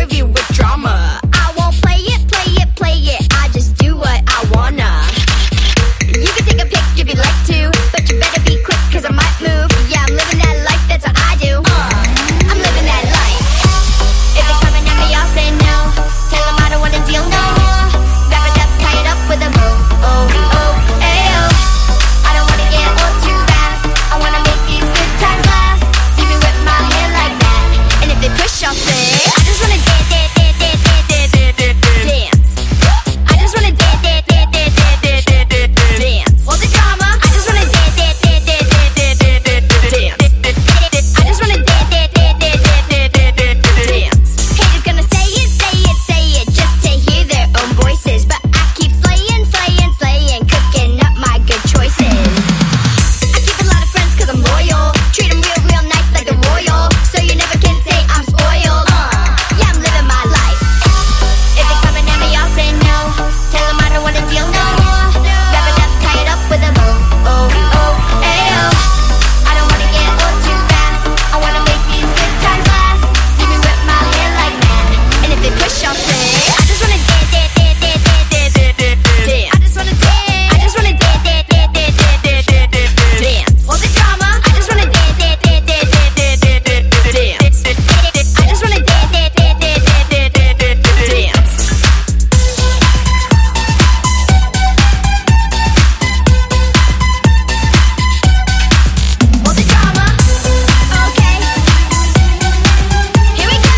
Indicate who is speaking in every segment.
Speaker 1: serve you with drama. I won't play it, play it, play it. I just do what I wanna. You can take a pic if you'd like to, but you better be quick, cause I might move. Yeah, I'm living that life, that's what I do. I'm living that life. If they're coming at me, I'll say no. Tell them I don't wanna deal no more. Wrap it up, tie it up with a bow. Oh, oh, ayo. I don't wanna get old too fast. I wanna make these good times last. See me whip my hair like that. And if they push, I'll say I just wanna dance, dance, dance, dance, dance, dance, dance. I just wanna dance, dance, dance, dance, dance, dance, dance. All the drama, I just wanna dance, dance, dance, dance, dance, dance, dance. I just wanna dance, dance, dance, dance, dance, dance, dance. Haters gonna say it, just to hear their own voices. But I keep slaying, slaying, slaying, cooking up my good choices. I keep a lot of friends cause I'm loyal. Treat them real, real nice like the royal. So you never can say I'm spoiled. Yeah, I'm living my life. If they're coming at me, I'll say no. Tell them I don't wanna deal no more. Wrap it up, tie it up with a bow. Oh, oh, ayo. I don't wanna get old too fast. I wanna make these good times last. See me whip my hair like that. And if they push, I'll say I just wanna dance, dance, dance, dance, dance, dance, dance. I just wanna dance. I just wanna dance, dance, dance, dance, dance, dance, dance. All the drama, I just wanna dance, dance, dance, dance, dance, dance, dance. I just wanna dance, dance, dance, dance, dance, dance, dance. All the drama, okay. Here we go.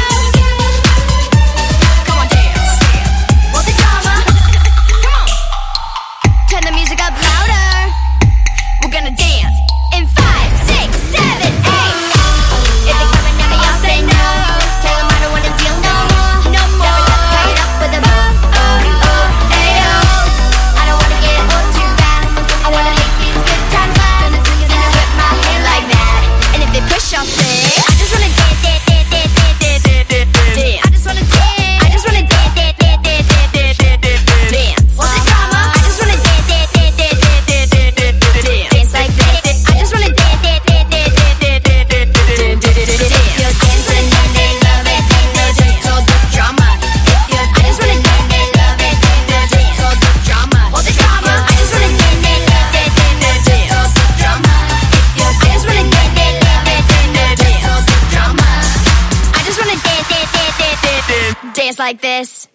Speaker 1: Come on, dance. All the drama, come on. Turn the music up louder. We're gonna dance in 5, 6, 7, 8. If they're coming at me, I'll say no. Tell them I don't wanna deal no more. No more. Tie it up with a bow. Oh, oh, ayo. I don't wanna get old too fast. I wanna make these good times last. See me whip my hair like that. And if they push, I'll say I just wanna dance, dance, dance, dance, dance, dance, dance, dance. I just wanna dance. I just wanna dance, dance, dance, dance, dance, dance, dance, dance. All the drama, I just wanna dance, dance, dance, dance, dance, dance, dance, dance. Dance like this. I just wanna dance, dance, dance, dance, dance, dance, dance, dance, dance. If you're dancing and they love it, then they're just told the drama. If you're dancing and they love it, then they're just told the drama. All the drama, I just wanna dance, they love it, then they're just told the drama. If you're dancing and they love it, then they're just told the drama. I just wanna dance, dance, dance, dance, dance, dance like this.